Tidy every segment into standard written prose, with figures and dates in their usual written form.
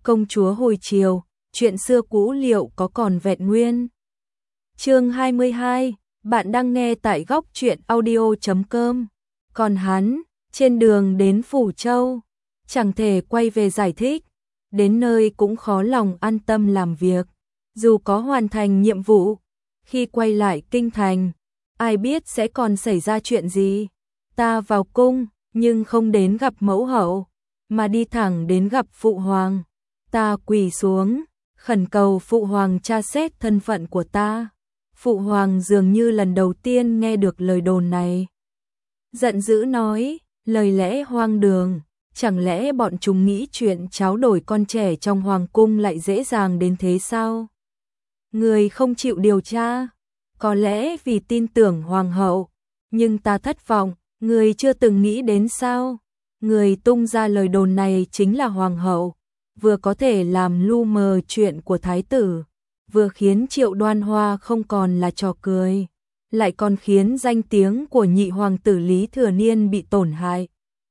Công chúa hồi chiều, chuyện xưa cũ liệu có còn vẹn nguyên. Chương 22, bạn đang nghe tại góc truyện audio.com. Còn hắn, trên đường đến Phủ Châu, chẳng thể quay về giải thích, đến nơi cũng khó lòng an tâm làm việc, dù có hoàn thành nhiệm vụ. Khi quay lại kinh thành, ai biết sẽ còn xảy ra chuyện gì. Ta vào cung, nhưng không đến gặp mẫu hậu, mà đi thẳng đến gặp phụ hoàng. Ta quỳ xuống, khẩn cầu phụ hoàng tra xét thân phận của ta. Phụ hoàng dường như lần đầu tiên nghe được lời đồn này. Giận dữ nói, lời lẽ hoang đường, chẳng lẽ bọn chúng nghĩ chuyện tráo đổi con trẻ trong hoàng cung lại dễ dàng đến thế sao? Người không chịu điều tra, có lẽ vì tin tưởng hoàng hậu, nhưng ta thất vọng, người chưa từng nghĩ đến sao? Người tung ra lời đồn này chính là hoàng hậu, vừa có thể làm lu mờ chuyện của thái tử, vừa khiến Triệu Đoan Hoa không còn là trò cười, lại còn khiến danh tiếng của nhị hoàng tử Lý Thừa Niên bị tổn hại.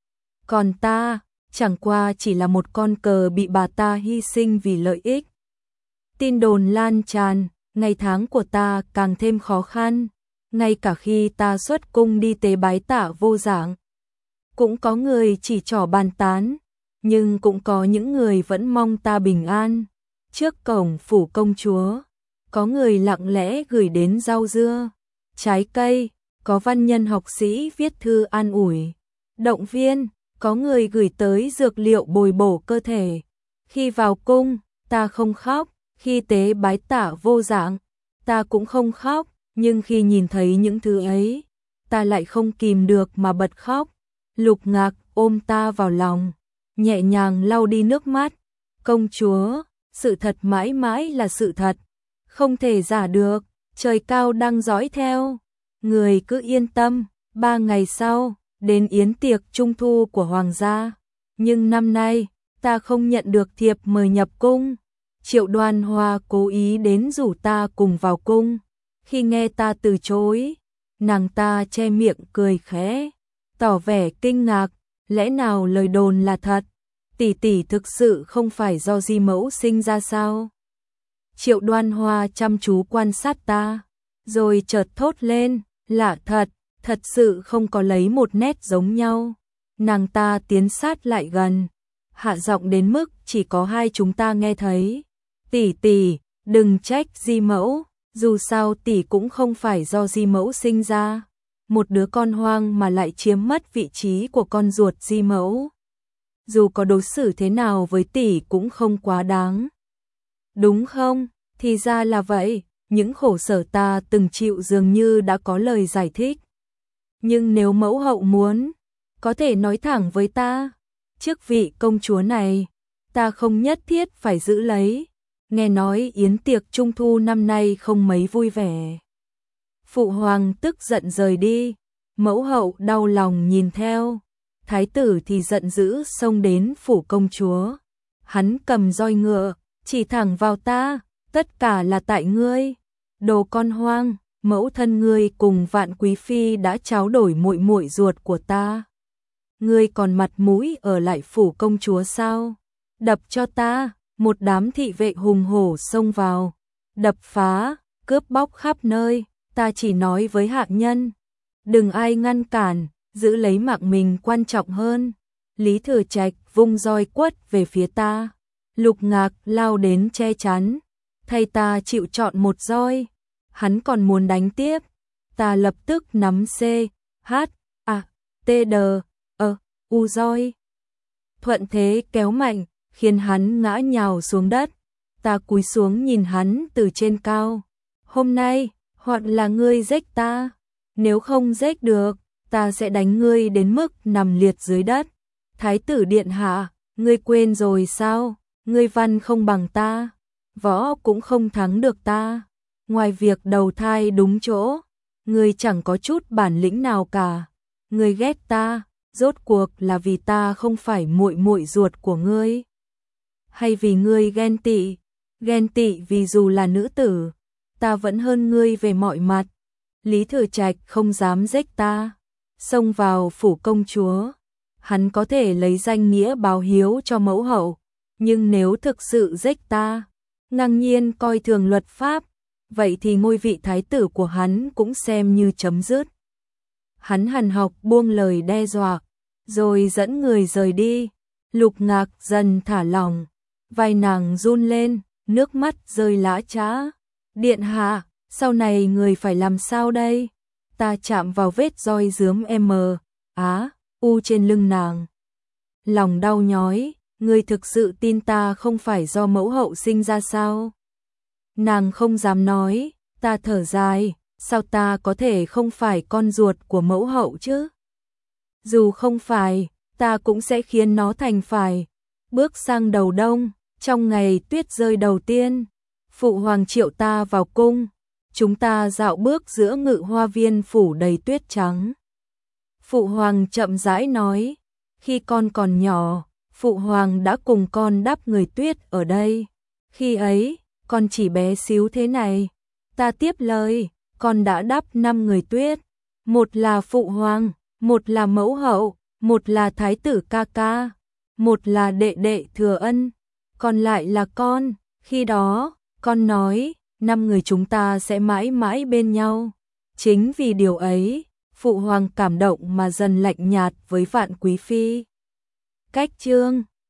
Còn ta, chẳng qua chỉ là một con cờ bị bà ta hy sinh vì lợi ích. Tin đồn lan tràn, ngày tháng của ta càng thêm khó khăn, ngay cả khi ta xuất cung đi tế bái Tả Vô Dạng, cũng có người chỉ trỏ bàn tán, nhưng cũng có những người vẫn mong ta bình an. Trước cổng phủ công chúa, có người lặng lẽ gửi đến rau dưa, trái cây, có văn nhân học sĩ viết thư an ủi, động viên, có người gửi tới dược liệu bồi bổ cơ thể. Khi vào cung, ta không khóc, khi tế bái Tả Vô Dạng, ta cũng không khóc, nhưng khi nhìn thấy những thứ ấy, ta lại không kìm được mà bật khóc. Lục Ngạc ôm ta vào lòng, nhẹ nhàng lau đi nước mắt. Công chúa, sự thật mãi mãi là sự thật, không thể giả được, trời cao đang dõi theo. Người cứ yên tâm, 3 ngày sau, đến yến tiệc trung thu của hoàng gia. Nhưng năm nay, ta không nhận được thiệp mời nhập cung. Triệu Đoan Hoa cố ý đến rủ ta cùng vào cung. Khi nghe ta từ chối, nàng ta che miệng cười khẽ, tỏ vẻ kinh ngạc, lẽ nào lời đồn là thật? Tỷ tỷ thực sự không phải do di mẫu sinh ra sao? Triệu Đoan Hoa chăm chú quan sát ta, rồi chợt thốt lên, lạ thật, thật sự không có lấy một nét giống nhau. Nàng ta tiến sát lại gần, hạ giọng đến mức chỉ có hai chúng ta nghe thấy. Tỷ tỷ, đừng trách di mẫu, dù sao tỷ cũng không phải do di mẫu sinh ra. Một đứa con hoang mà lại chiếm mất vị trí của con ruột di mẫu. Dù có đối xử thế nào với tỷ cũng không quá đáng. Đúng không? Thì ra là vậy, những khổ sở ta từng chịu dường như đã có lời giải thích. Nhưng nếu mẫu hậu muốn, có thể nói thẳng với ta. Chức vị công chúa này, ta không nhất thiết phải giữ lấy. Nghe nói yến tiệc trung thu năm nay không mấy vui vẻ. Phụ hoàng tức giận rời đi, mẫu hậu đau lòng nhìn theo. Thái tử thì giận dữ xông đến phủ công chúa. Hắn cầm roi ngựa, chỉ thẳng vào ta, tất cả là tại ngươi. Đồ con hoang, mẫu thân ngươi cùng Vạn Quý phi đã tráo đổi muội muội ruột của ta. Ngươi còn mặt mũi ở lại phủ công chúa sao? Đập cho ta! Một đám thị vệ hùng hổ xông vào, đập phá, cướp bóc khắp nơi. Ta chỉ nói với hạ nhân, đừng ai ngăn cản, giữ lấy mạng mình quan trọng hơn. Lý Thừa Trạch vung roi quất về phía ta. Lục Ngạc lao đến che chắn, thay ta chịu chọn một roi. Hắn còn muốn đánh tiếp, ta lập tức nắm C, H, A, T, D, E, U roi. Thuận thế kéo mạnh, khiến hắn ngã nhào xuống đất. Ta cúi xuống nhìn hắn từ trên cao. Hôm nay, hoặc là ngươi giết ta, nếu không giết được, ta sẽ đánh ngươi đến mức nằm liệt dưới đất. Thái tử điện hạ, ngươi quên rồi sao? Ngươi văn không bằng ta, võ cũng không thắng được ta. Ngoài việc đầu thai đúng chỗ, ngươi chẳng có chút bản lĩnh nào cả. Ngươi ghét ta, rốt cuộc là vì ta không phải muội muội ruột của ngươi, hay vì ngươi ghen tị? Ghen tị vì dù là nữ tử, ta vẫn hơn ngươi về mọi mặt. Lý Thừa Trạch không dám giết ta, xông vào phủ công chúa. Hắn có thể lấy danh nghĩa báo hiếu cho mẫu hậu, nhưng nếu thực sự giết ta, ngang nhiên coi thường luật pháp, vậy thì ngôi vị thái tử của hắn cũng xem như chấm dứt. Hắn hằn học buông lời đe dọa, rồi dẫn người rời đi. Lục Ngạc dần thả lỏng, vai nàng run lên, nước mắt rơi lã chã. Điện hạ, sau này người phải làm sao đây? Ta chạm vào vết roi rướm u trên lưng nàng. Lòng đau nhói, người thực sự tin ta không phải do mẫu hậu sinh ra sao? Nàng không dám nói, ta thở dài, sao ta có thể không phải con ruột của mẫu hậu chứ? Dù không phải, ta cũng sẽ khiến nó thành phải. Bước sang đầu đông, trong ngày tuyết rơi đầu tiên, phụ hoàng triệu ta vào cung, chúng ta dạo bước giữa ngự hoa viên phủ đầy tuyết trắng. Phụ hoàng chậm rãi nói, khi con còn nhỏ, phụ hoàng đã cùng con đắp người tuyết ở đây. Khi ấy, con chỉ bé xíu thế này. Ta tiếp lời, con đã đắp 5 người tuyết, một là phụ hoàng, một là mẫu hậu, một là thái tử ca ca, một là đệ đệ Thừa Ân, còn lại là con. Khi đó, con nói, 5 người chúng ta sẽ mãi mãi bên nhau. Chính vì điều ấy, phụ hoàng cảm động mà dần lạnh nhạt với Vạn Quý phi. Cách chương